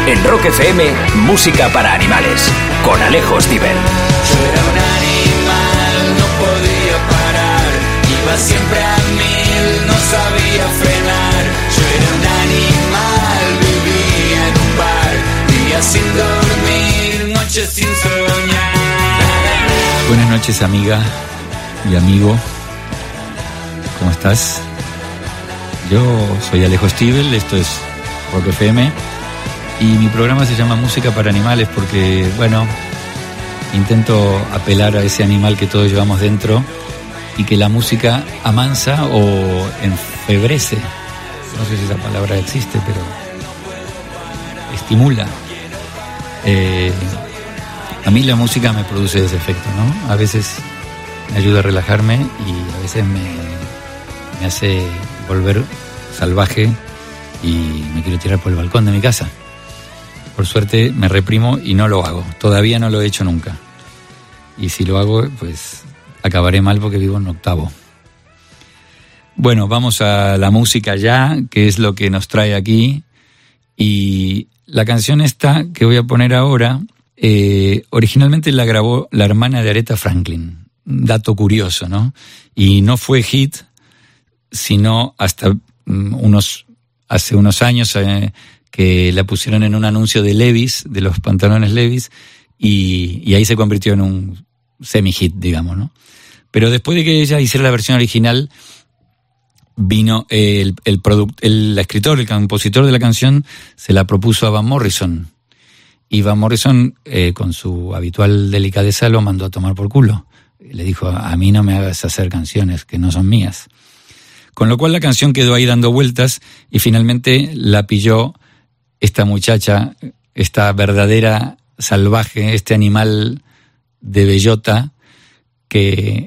En Rock FM, música para animales, con Alejo Stivel. Yo era un animal, no podía parar, iba siempre a mil, no sabía frenar. Yo era un animal, vivía en un bar, días sin dormir, noches sin soñar. Buenas noches, amiga y amigo. ¿Cómo estás? Yo soy Alejo Stivel, esto es Rock FM y mi programa se llama Música para Animales porque, bueno, intento apelar a ese animal que todos llevamos dentro y que la música amansa o enfebrece. No sé si esa palabra existe, pero estimula. A mí la música me produce ese efecto, ¿no? A veces me ayuda a relajarme y a veces me hace volver salvaje y me quiero tirar por el balcón de mi casa. Por suerte me reprimo y no lo hago. Todavía no lo he hecho nunca. Y si lo hago, pues acabaré mal porque vivo en octavo. Bueno, vamos a la música ya, que es lo que nos trae aquí. Y la canción esta que voy a poner ahora, originalmente la grabó la hermana de Aretha Franklin. Dato curioso, ¿no? Y no fue hit, sino hasta hace unos años que la pusieron en un anuncio de Levi's, de los pantalones Levi's, y ahí se convirtió en un semi-hit, digamos, ¿no? Pero después de que ella hiciera la versión original, vino el escritor, el compositor de la canción, se la propuso a Van Morrison. Y Van Morrison, con su habitual delicadeza, lo mandó a tomar por culo. Le dijo, a mí no me hagas hacer canciones que no son mías. Con lo cual la canción quedó ahí dando vueltas y finalmente la pilló esta muchacha, esta verdadera salvaje, este animal de bellota que,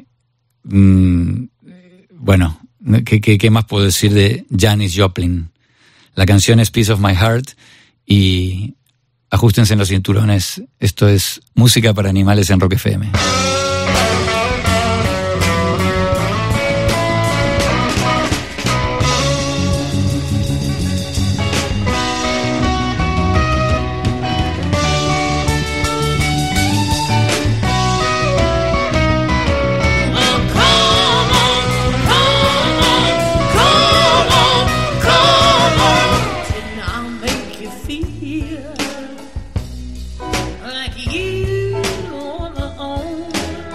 bueno, ¿qué más puedo decir de Janis Joplin? La canción es Piece of My Heart y ajustense en los cinturones. Esto es música para animales en Rock FM. Like you on my own.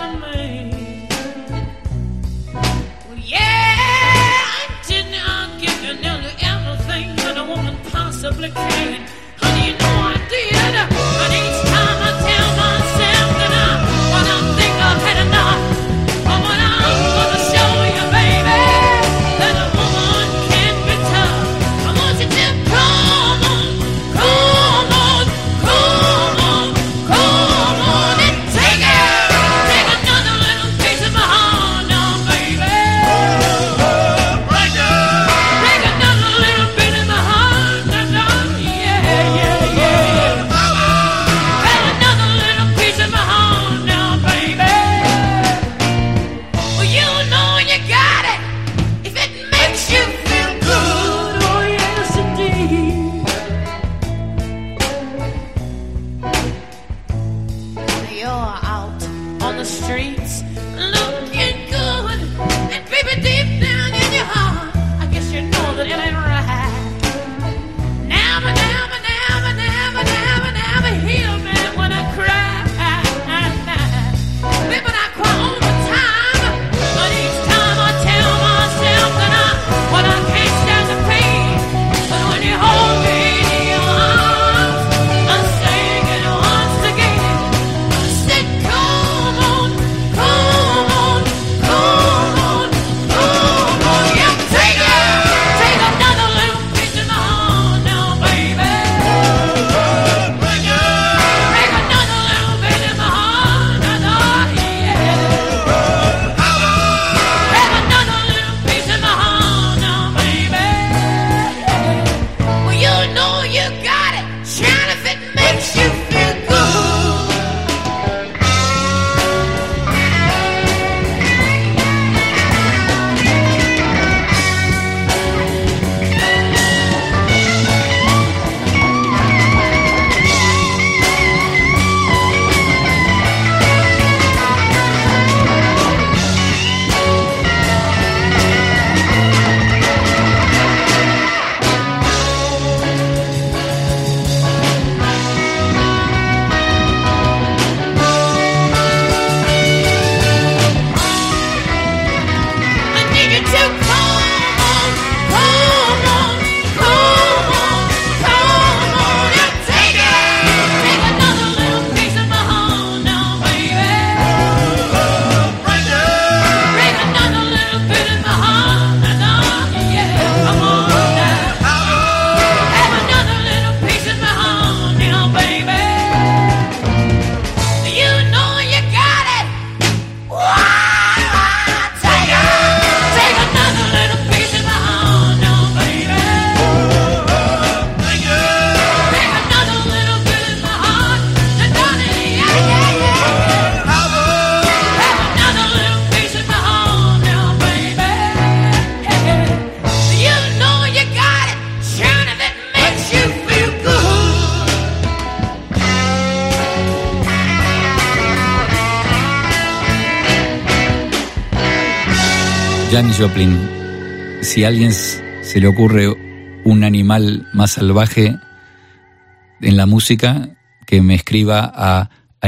Janis Joplin. Si a alguien se le ocurre un animal más salvaje en la música, que me escriba a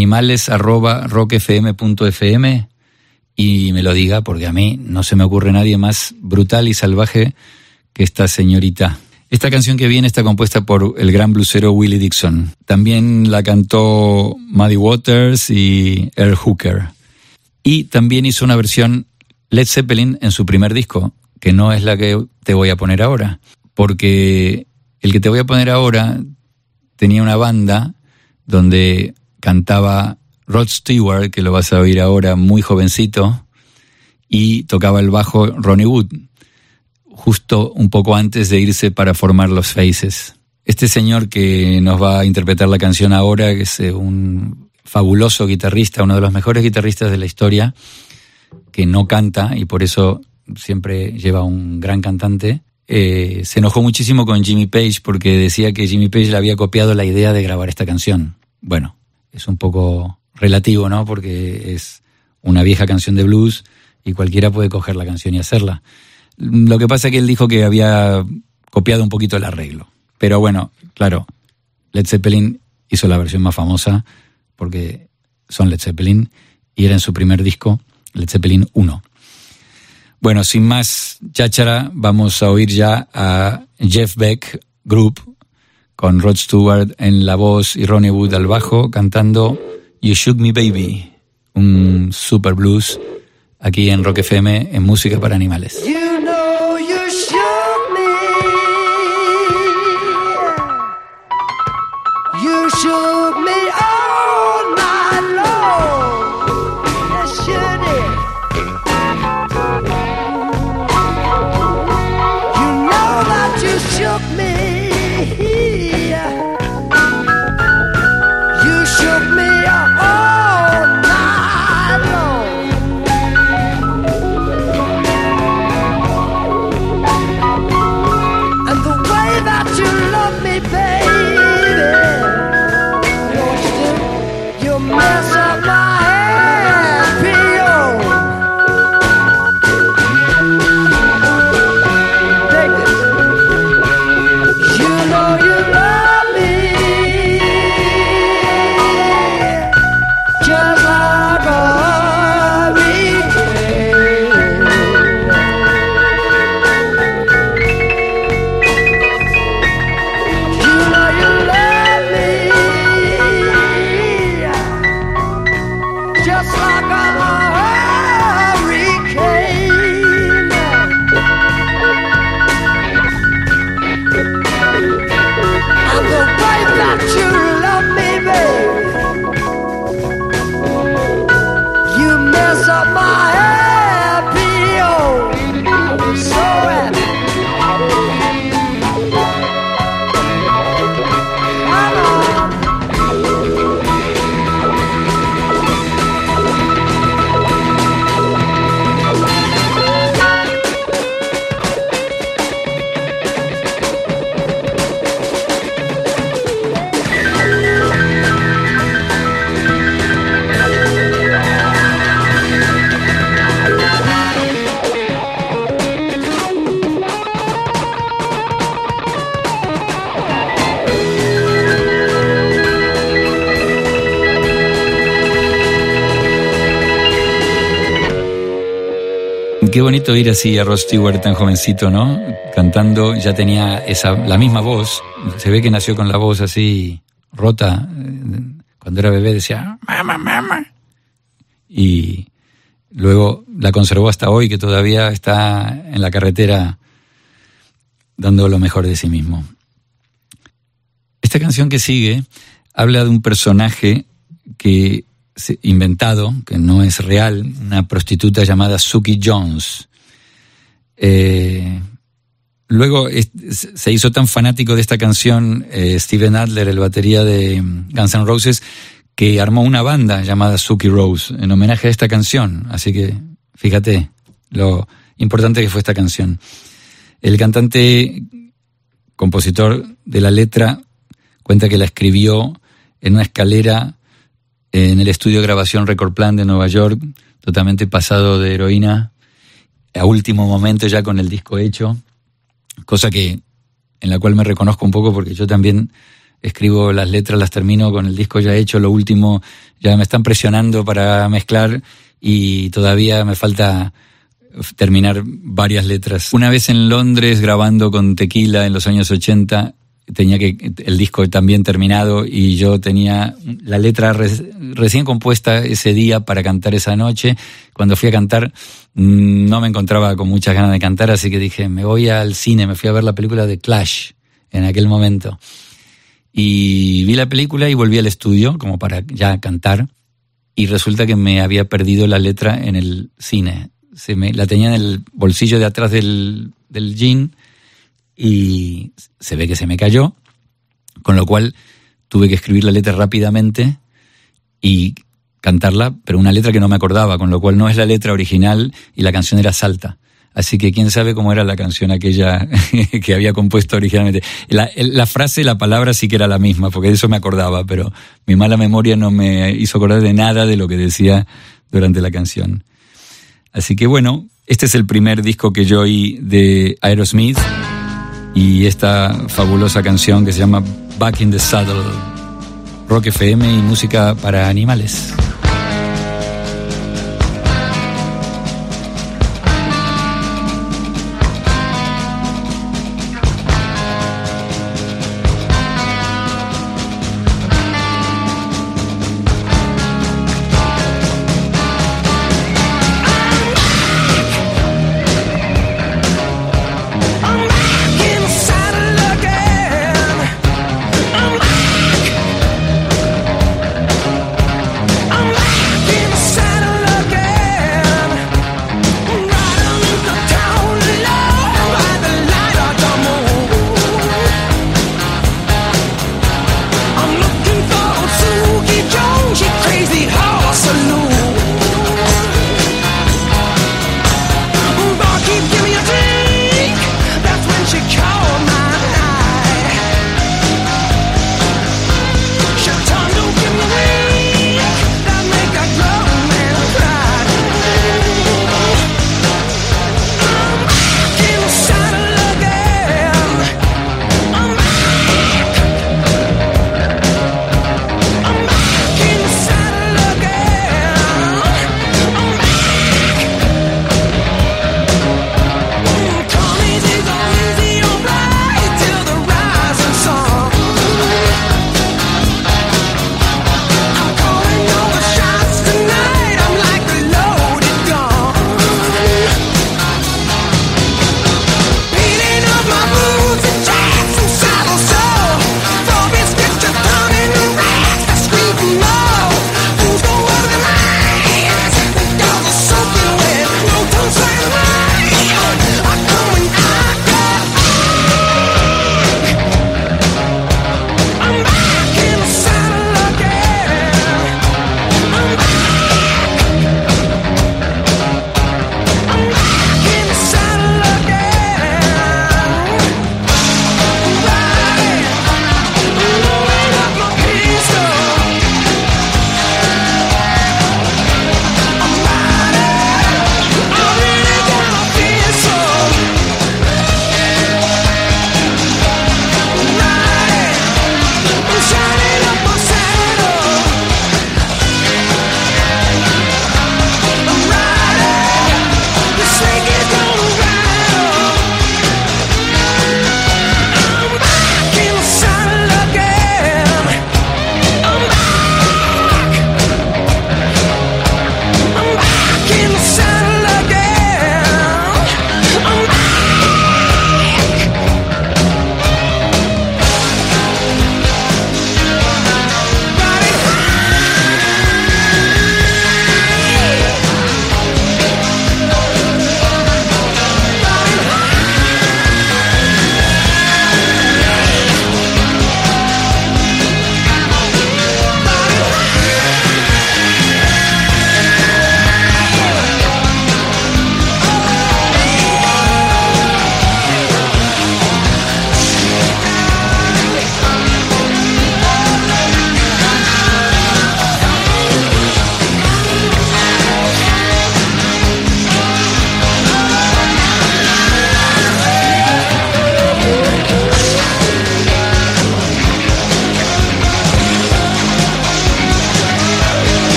animales@rockfm.fm y me lo diga, porque a mí no se me ocurre nadie más brutal y salvaje que esta señorita. Esta canción que viene está compuesta por el gran bluesero Willie Dixon. También la cantó Muddy Waters y Earl Hooker. Y también hizo una versión Led Zeppelin en su primer disco, que no es la que te voy a poner ahora. Porque el que te voy a poner ahora tenía una banda donde cantaba Rod Stewart, que lo vas a oír ahora, muy jovencito, y tocaba el bajo Ronnie Wood, justo un poco antes de irse para formar los Faces. Este señor que nos va a interpretar la canción ahora, que es un fabuloso guitarrista, uno de los mejores guitarristas de la historia, que no canta y por eso siempre lleva un gran cantante, se enojó muchísimo con Jimmy Page porque decía que Jimmy Page le había copiado la idea de grabar esta canción. Bueno, es un poco relativo, ¿no? Porque es una vieja canción de blues y cualquiera puede coger la canción y hacerla. Lo que pasa es que él dijo que había copiado un poquito el arreglo. Pero bueno, claro, Led Zeppelin hizo la versión más famosa porque son Led Zeppelin y era en su primer disco, Led Zeppelin 1. Bueno, sin más cháchara, vamos a oír ya a Jeff Beck Group con Rod Stewart en la voz y Ronnie Wood al bajo cantando You Shook Me Baby, un super blues aquí en Rock FM en Música para Animales. You know you shook me. You shook me all night long. Yes, you did. You know that you shook me. You shook me all night long. And the way that you love me, baby, you mess up my happy home. Take this. You know you love me just like a hurricane. You know you love me just like a hurricane. And the way that you love me, baby, you mess up my happy home. So happy. Come on. Qué bonito ir así a Rod Stewart tan jovencito, ¿no? Cantando, ya tenía la misma voz. Se ve que nació con la voz así rota. Cuando era bebé decía, mamá, mamá. Y luego la conservó hasta hoy, que todavía está en la carretera dando lo mejor de sí mismo. Esta canción que sigue habla de un personaje que inventado, que no es real, una prostituta llamada Suki Jones. Luego se hizo tan fanático de esta canción Steven Adler, el batería de Guns N' Roses, que armó una banda llamada Suki Rose en homenaje a esta canción. Así que fíjate lo importante que fue esta canción. El cantante, compositor de la letra, cuenta que la escribió en una escalera en el estudio de grabación Record Plant de Nueva York, totalmente pasado de heroína, a último momento ya con el disco hecho, cosa que en la cual me reconozco un poco porque yo también escribo las letras, las termino con el disco ya hecho, lo último ya me están presionando para mezclar y todavía me falta terminar varias letras. Una vez en Londres grabando con Tequila en los años 80, tenía el disco también terminado y yo tenía la letra recién compuesta ese día para cantar esa noche. Cuando fui a cantar no me encontraba con muchas ganas de cantar, así que dije, me voy al cine, me fui a ver la película de Clash en aquel momento. Y vi la película y volví al estudio como para ya cantar y resulta que me había perdido la letra en el cine. La tenía en el bolsillo de atrás del jean y se ve que se me cayó, con lo cual tuve que escribir la letra rápidamente y cantarla, pero una letra que no me acordaba, con lo cual no es la letra original y la canción era Salta. Así que quién sabe cómo era la canción aquella que había compuesto originalmente. La frase, la palabra sí que era la misma, porque de eso me acordaba, pero mi mala memoria no me hizo acordar de nada de lo que decía durante la canción. Así que bueno, este es el primer disco que yo oí de Aerosmith y esta fabulosa canción que se llama Back in the Saddle, Rock FM y música para animales.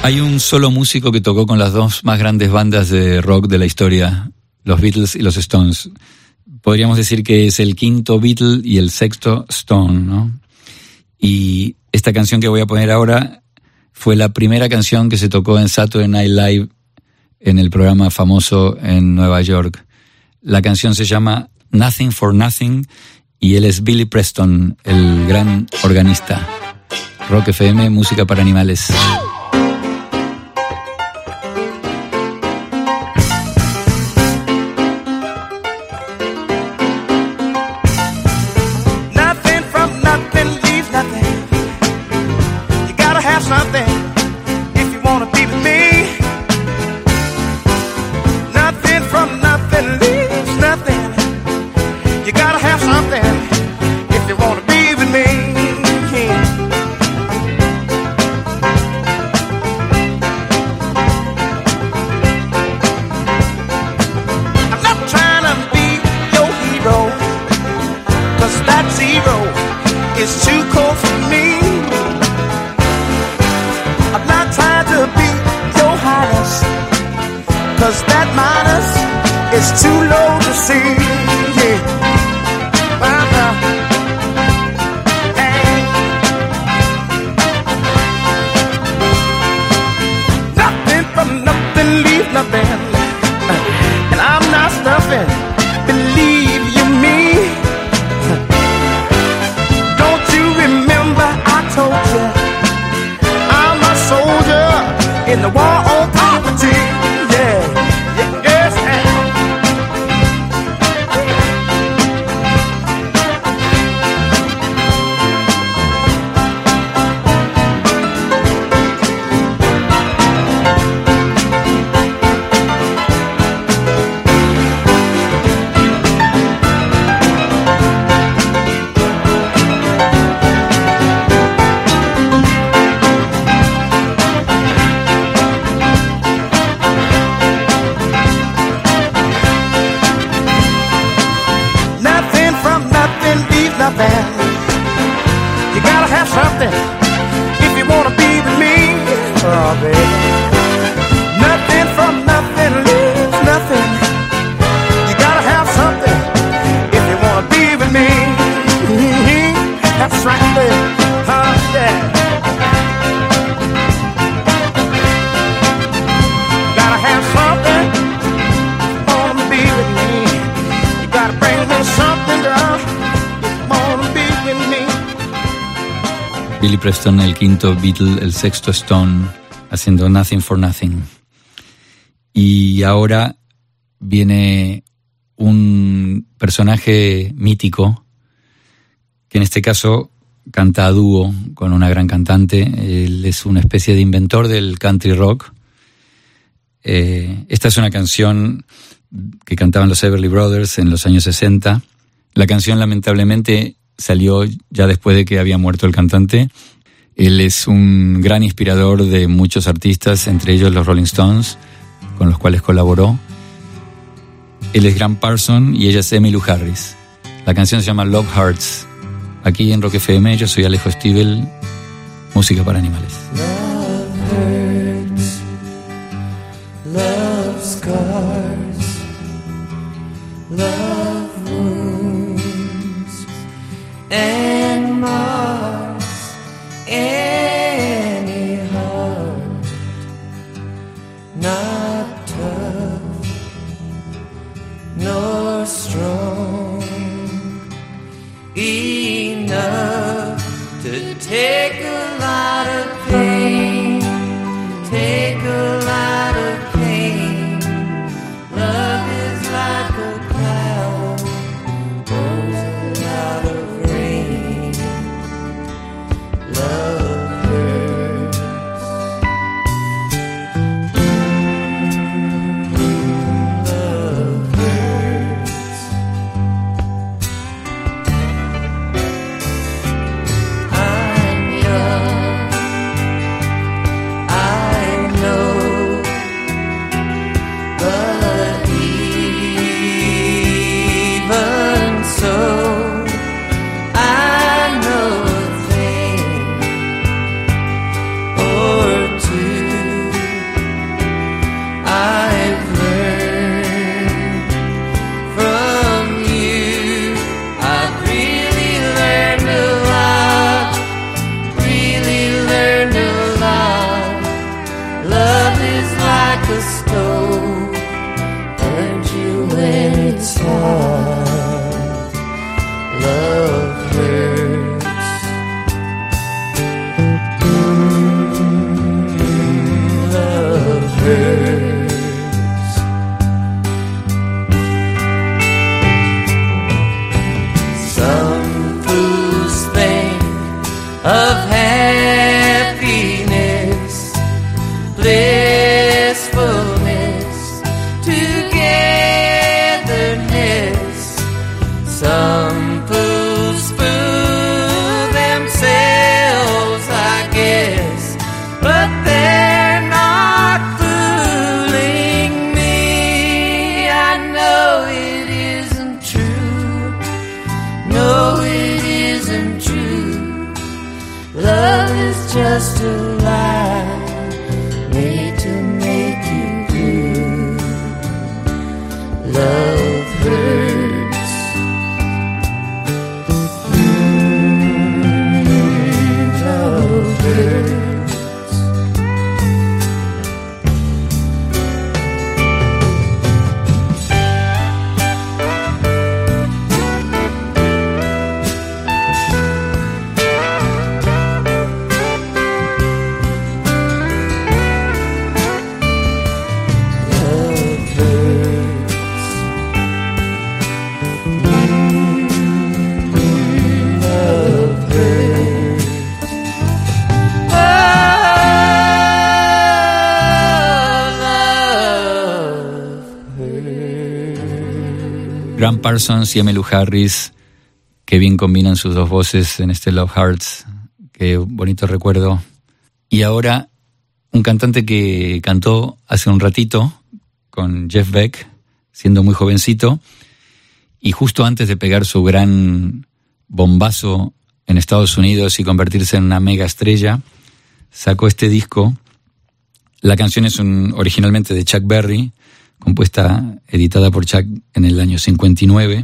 Hay un solo músico que tocó con las dos más grandes bandas de rock de la historia, los Beatles y los Stones. Podríamos decir que es el quinto Beatle y el sexto Stone, ¿no? Y esta canción que voy a poner ahora fue la primera canción que se tocó en Saturday Night Live en el programa famoso en Nueva York. La canción se llama Nothing for Nothing y él es Billy Preston, el gran organista. Rock FM, música para animales. Billy Preston, el quinto Beatle, el sexto Stone, haciendo Nothing for Nothing. Y ahora viene un personaje mítico, que en este caso canta a dúo con una gran cantante. Él es una especie de inventor del country rock. Esta es una canción que cantaban los Everly Brothers en los años 60. La canción lamentablemente salió ya después de que había muerto el cantante. Él es un gran inspirador de muchos artistas, entre ellos los Rolling Stones, con los cuales colaboró. Él es Graham Parsons y ella es Emmylou Harris. La canción se llama Love Hearts. Aquí en Rock FM, yo soy Alejo Stivel, música para animales. Love hurts, love scars, love wounds and mars any heart not tough nor strong enough to take a lot of pain, take a lot of pain. Love is like a cloud, pours a lot of rain. Love hurts. Love hurts. I'm young just a lie made to make you blue. Love hurts. Love hurts. Graham Parsons y Emmylou Harris, que bien combinan sus dos voces en este Love Hearts, qué bonito recuerdo. Y ahora un cantante que cantó hace un ratito con Jeff Beck, siendo muy jovencito, y justo antes de pegar su gran bombazo en Estados Unidos y convertirse en una mega estrella, sacó este disco. La canción es originalmente de Chuck Berry, compuesta, editada por Chuck en el año 59,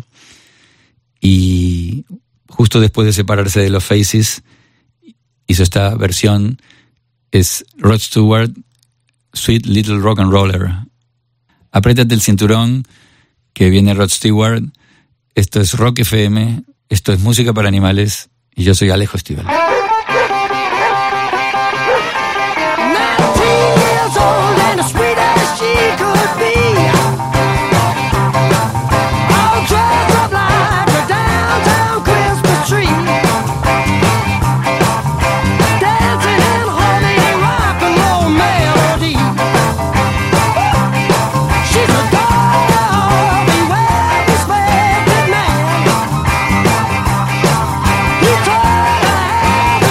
y justo después de separarse de los Faces hizo esta versión. Es Rod Stewart, Sweet Little Rock and Roller. Apriétate el cinturón, que viene Rod Stewart. Esto es Rock FM, esto es Música para Animales, y yo soy Alejo Stivel. He told her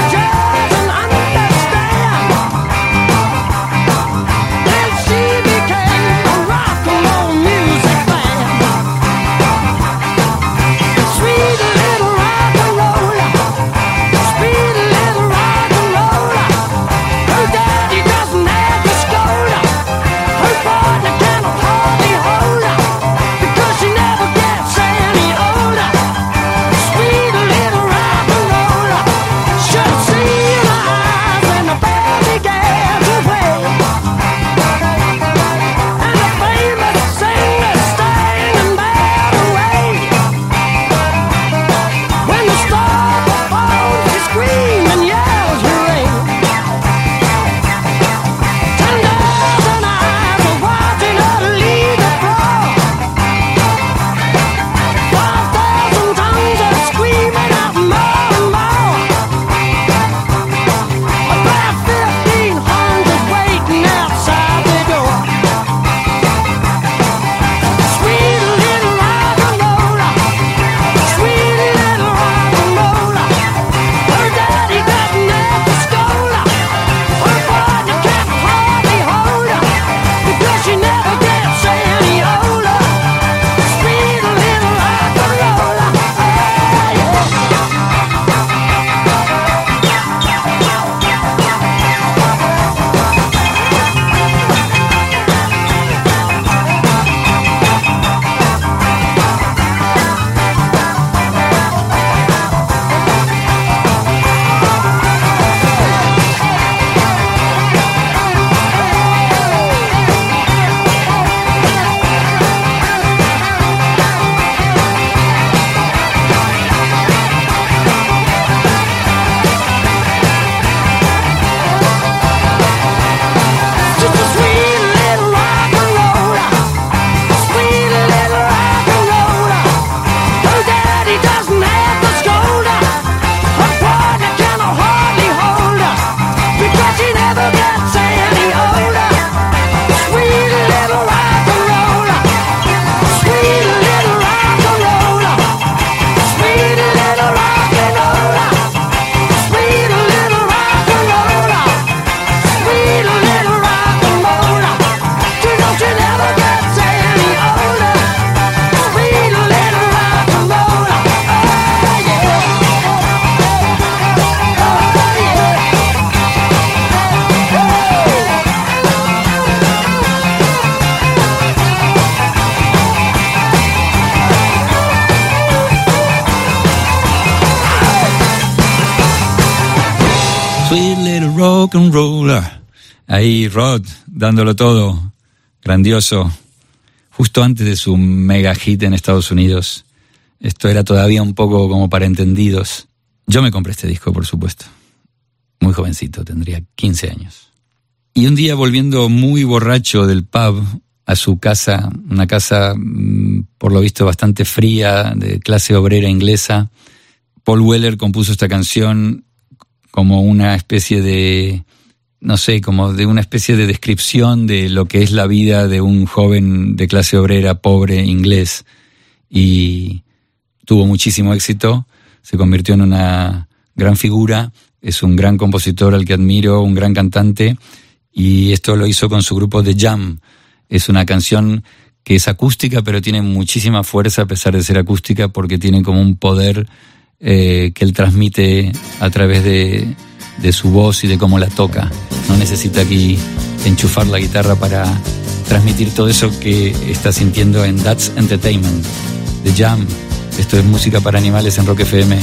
Sweet little rock and roller. Ahí Rod, dándolo todo, grandioso, justo antes de su mega hit en Estados Unidos. Esto era todavía un poco como para entendidos. Yo me compré este disco, por supuesto. Muy jovencito, tendría 15 años. Y un día, volviendo muy borracho del pub a su casa, una casa por lo visto bastante fría, de clase obrera inglesa, Paul Weller compuso esta canción como una especie de, no sé, como de una especie de descripción de lo que es la vida de un joven de clase obrera pobre inglés. Y tuvo muchísimo éxito, se convirtió en una gran figura, es un gran compositor al que admiro, un gran cantante, y esto lo hizo con su grupo The Jam. Es una canción que es acústica, pero tiene muchísima fuerza a pesar de ser acústica, porque tiene como un poder que él transmite a través de su voz y de cómo la toca. No necesita aquí enchufar la guitarra para transmitir todo eso que está sintiendo en That's Entertainment, The Jam. Esto es música para animales en Rock FM.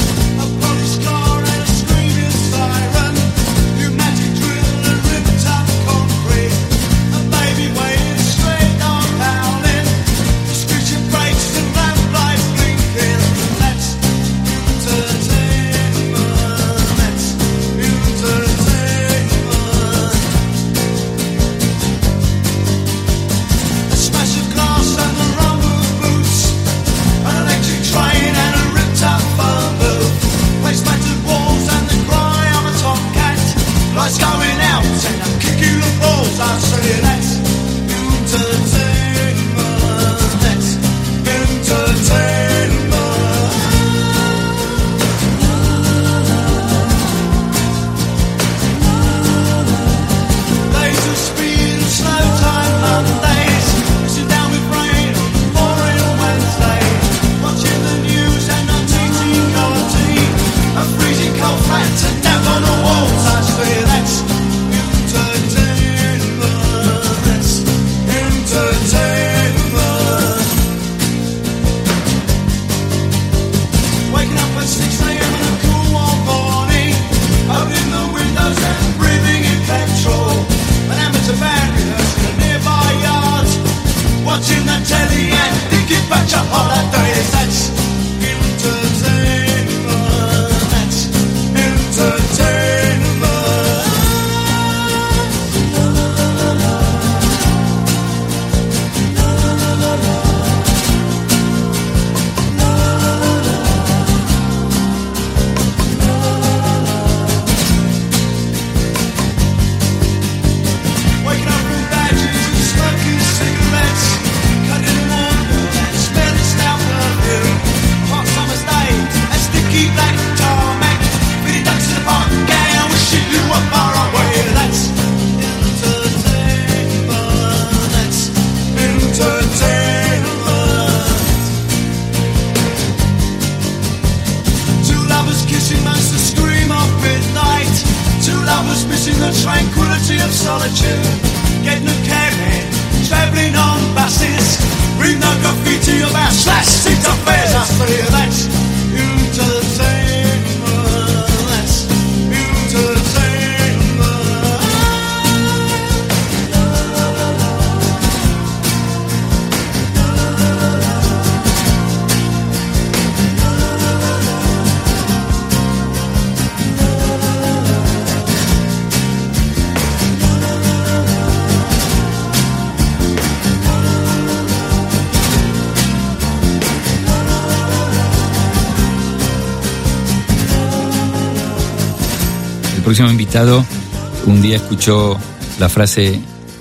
El próximo invitado un día escuchó la frase: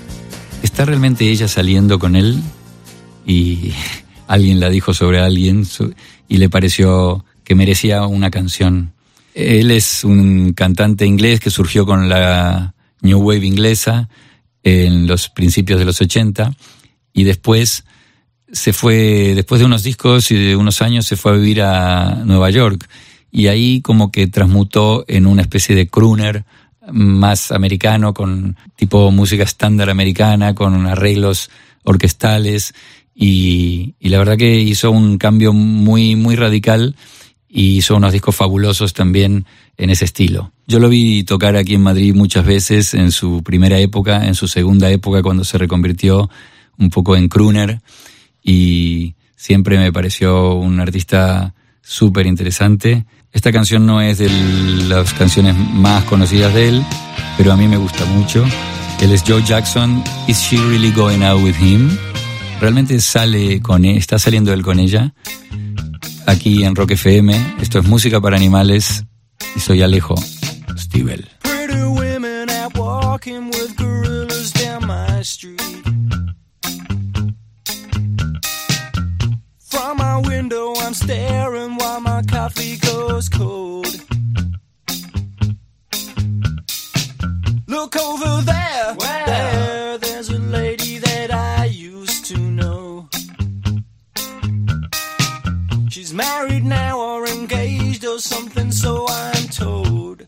¿está realmente ella saliendo con él? Y alguien la dijo sobre alguien y le pareció que merecía una canción. Él es un cantante inglés que surgió con la New Wave inglesa en los principios de los 80 y después se fue, después de unos discos y de unos años, se fue a vivir a Nueva York. Y ahí como que transmutó en una especie de crooner más americano, con tipo música estándar americana, con arreglos orquestales, y la verdad que hizo un cambio muy, muy radical y hizo unos discos fabulosos también en ese estilo. Yo lo vi tocar aquí en Madrid muchas veces en su primera época, en su segunda época cuando se reconvirtió un poco en crooner, y siempre me pareció un artista súper interesante. Esta canción no es de las canciones más conocidas de él, pero a mí me gusta mucho. Él es Joe Jackson. Is She Really Going Out With Him? Realmente está saliendo él con ella. Aquí en Rock FM. Esto es Música para Animales y soy Alejo Stivel. Pretty women out walking with gorillas down my street. From my window I'm staring while my coffee goes cold. Look over there, there's a lady that I used to know. She's married now or engaged or something, so I'm told.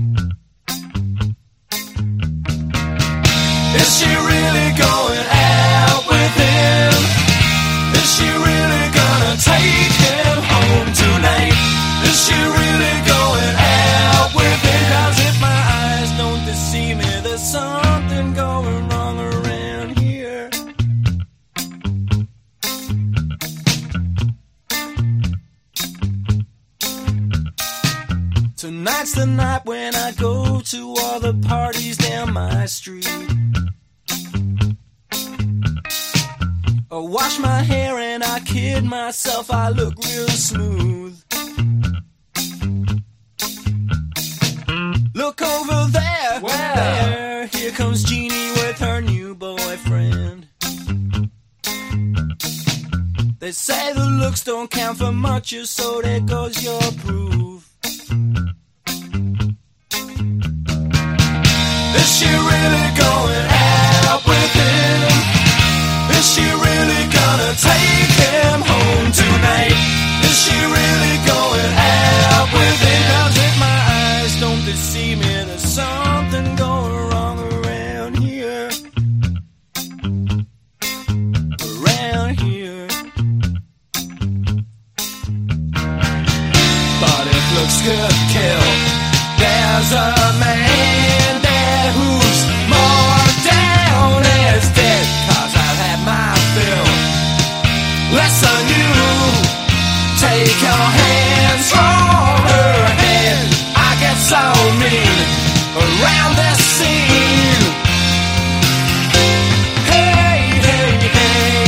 Is she really going out with him? Is she really gonna take him home tonight? Is she really going out with him? 'Cause if my eyes don't deceive me, there's something going wrong around here. Tonight's the night when I go to all the parties down my street. I wash my hair and I kid myself, I look real smooth. Look over there, here comes Jeannie with her new boyfriend. They say the looks don't count for much, so there goes your proof. Is she really going out with him? Is she really gonna take him home tonight? Is she really going out with him? 'Cause if my eyes don't deceive me, there's something going wrong around here. Around here. But if looks could kill, there's a man there who's more down as dead. 'Cause I've had my fill. Less than you. Take your hands from her head. I get so mean around this scene. Hey, hey, hey.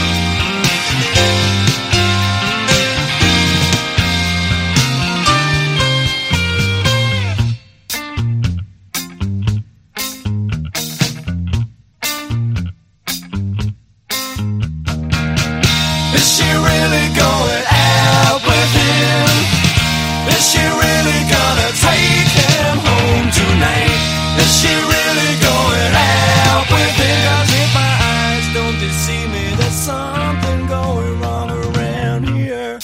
Is she really going out with him? Is she really gonna take him home tonight? Is she really going out with him? 'Cause if my eyes don't deceive me, there's something going wrong around here.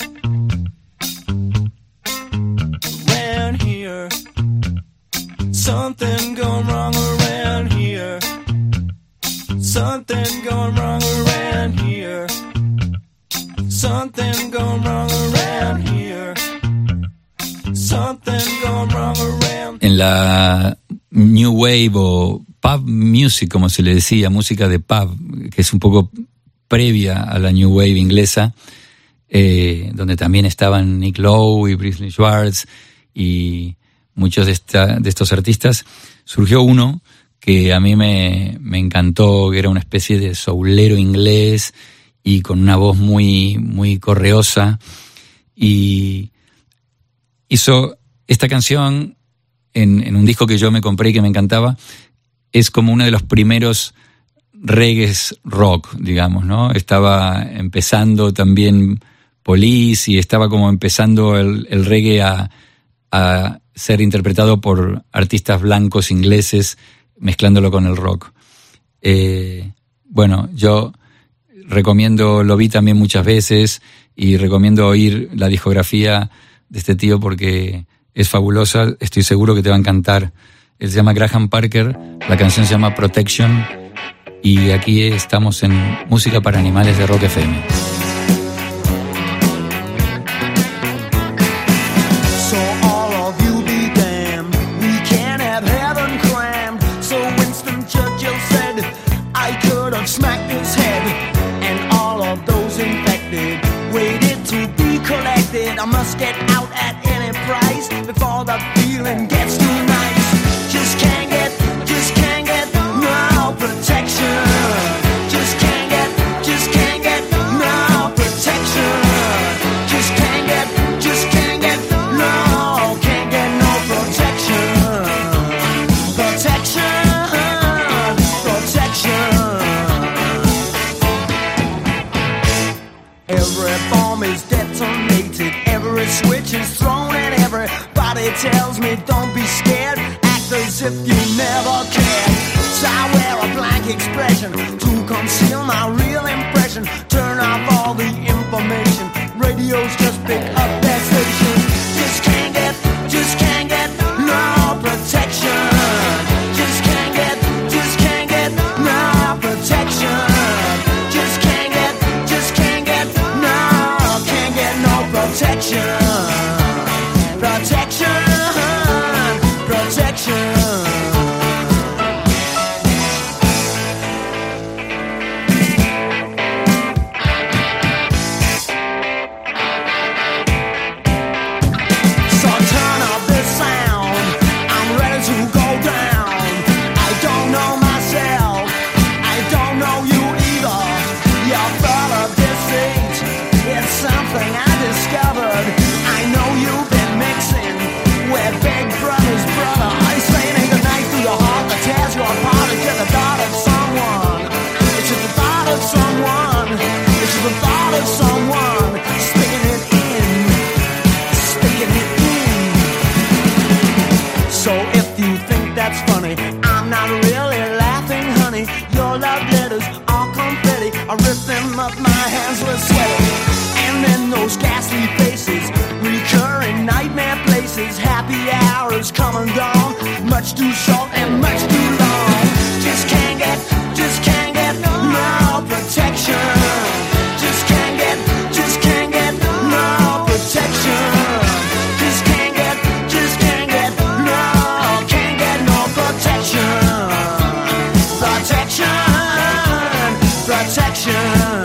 Around here. Something going wrong around here. Something going wrong around here. Something going wrong around here. Something going wrong around. En la New Wave o Pub Music, como se le decía, música de pub, que es un poco previa a la New Wave inglesa, donde también estaban Nick Lowe y Brisley Schwartz y muchos de estos artistas, surgió uno que a mí me encantó, que era una especie de soulero inglés y con una voz muy, muy correosa, y hizo esta canción en un disco que yo me compré y que me encantaba. Es como uno de los primeros reggaes rock, digamos, ¿no? Estaba empezando también Police y estaba como empezando el reggae a ser interpretado por artistas blancos ingleses, mezclándolo con el rock. Bueno, yo recomiendo, lo vi también muchas veces y recomiendo oír la discografía de este tío porque es fabulosa, estoy seguro que te va a encantar. Él se llama Graham Parker, la canción se llama Protection y aquí estamos en Música para Animales de Rock FM. tells me don't be scared, act as if you never cared. So I wear a blank expression to conceal my real impression. Turn off all the information, radios just pick up their stations. Just can't get no protection. Just can't get no protection. Just can't get no protection. Protection. I rip them up, my hands were sweaty. And then those ghastly faces, recurring nightmare places. Happy hours come and gone, much too short and much too long. Just can't get no protection. Just can't get no protection. Just can't get no protection. Protection.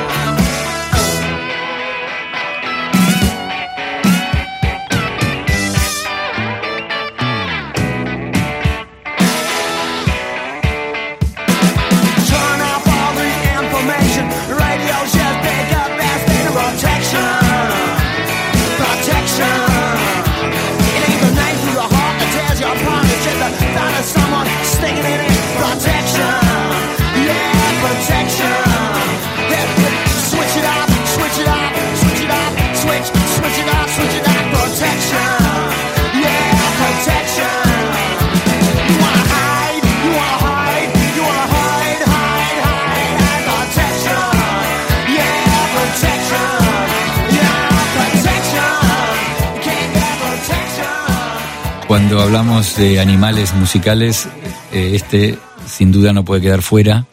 Cuando hablamos de animales musicales, este sin duda no puede quedar fuera.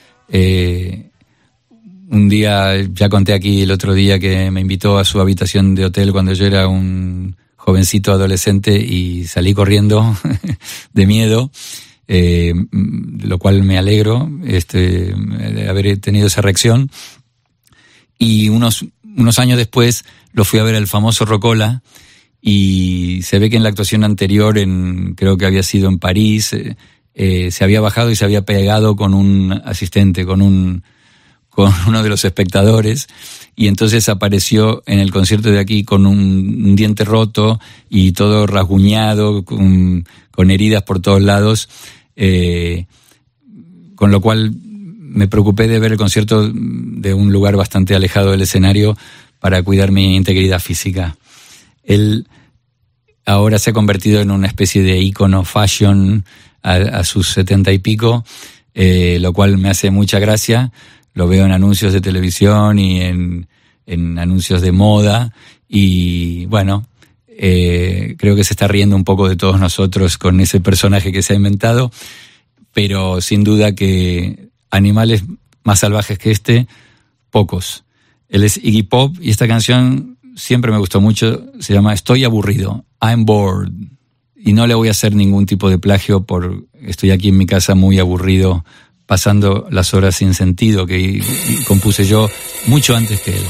Un día, ya conté aquí el otro día que me invitó a su habitación de hotel cuando yo era un jovencito adolescente y salí corriendo de miedo, lo cual me alegro de haber tenido esa reacción. Y unos años después lo fui a ver al famoso Rocola. Y se ve que en la actuación anterior, creo que había sido en París, se había bajado y se había pegado con un asistente, con uno de los espectadores, y entonces apareció en el concierto de aquí con un diente roto y todo rasguñado, con heridas por todos lados, con lo cual me preocupé de ver el concierto de un lugar bastante alejado del escenario para cuidar mi integridad física. Él ahora se ha convertido en una especie de ícono fashion a sus 70 y pico, lo cual me hace mucha gracia. Lo veo en anuncios de televisión y en anuncios de moda y bueno, creo que se está riendo un poco de todos nosotros con ese personaje que se ha inventado, pero sin duda que animales más salvajes que pocos. Él es Iggy Pop y esta canción siempre me gustó mucho, se llama Estoy aburrido, I'm bored. Y no le voy a hacer ningún tipo de plagio estoy aquí en mi casa muy aburrido, pasando las horas sin sentido que compuse yo mucho antes que él.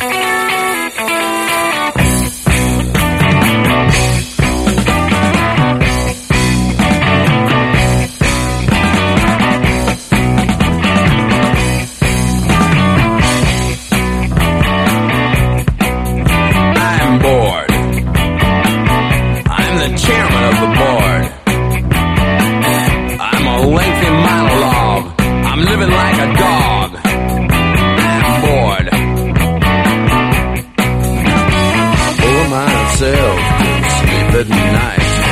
At night,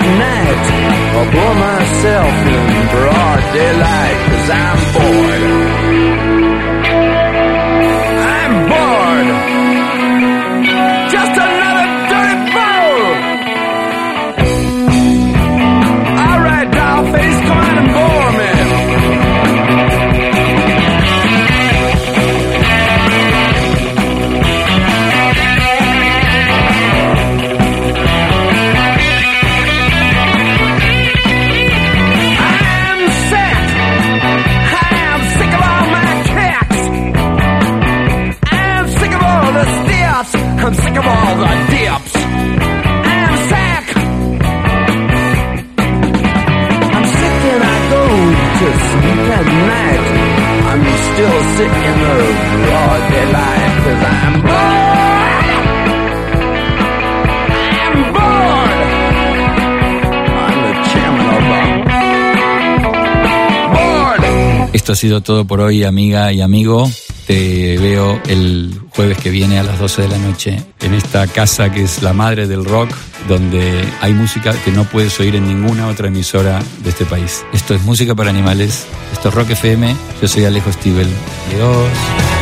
night or blow myself in broad daylight, 'cause I'm bored. I'm bored. Just another dirty fool. All right, dollface, come on and bore me. I'm sick of all the dips. I'm sick. I'm sick and I go to sleep at night. I'm still sick in the broad daylight, 'cause I'm bored. I'm bored. I'm the chairman of the board. Esto ha sido todo por hoy, amiga y amigo. Te veo el jueves que viene a las 12 de la noche en esta casa que es la madre del rock, donde hay música que no puedes oír en ninguna otra emisora de este país. Esto es Música para Animales, esto es Rock FM, yo soy Alejo Stivel. Adiós.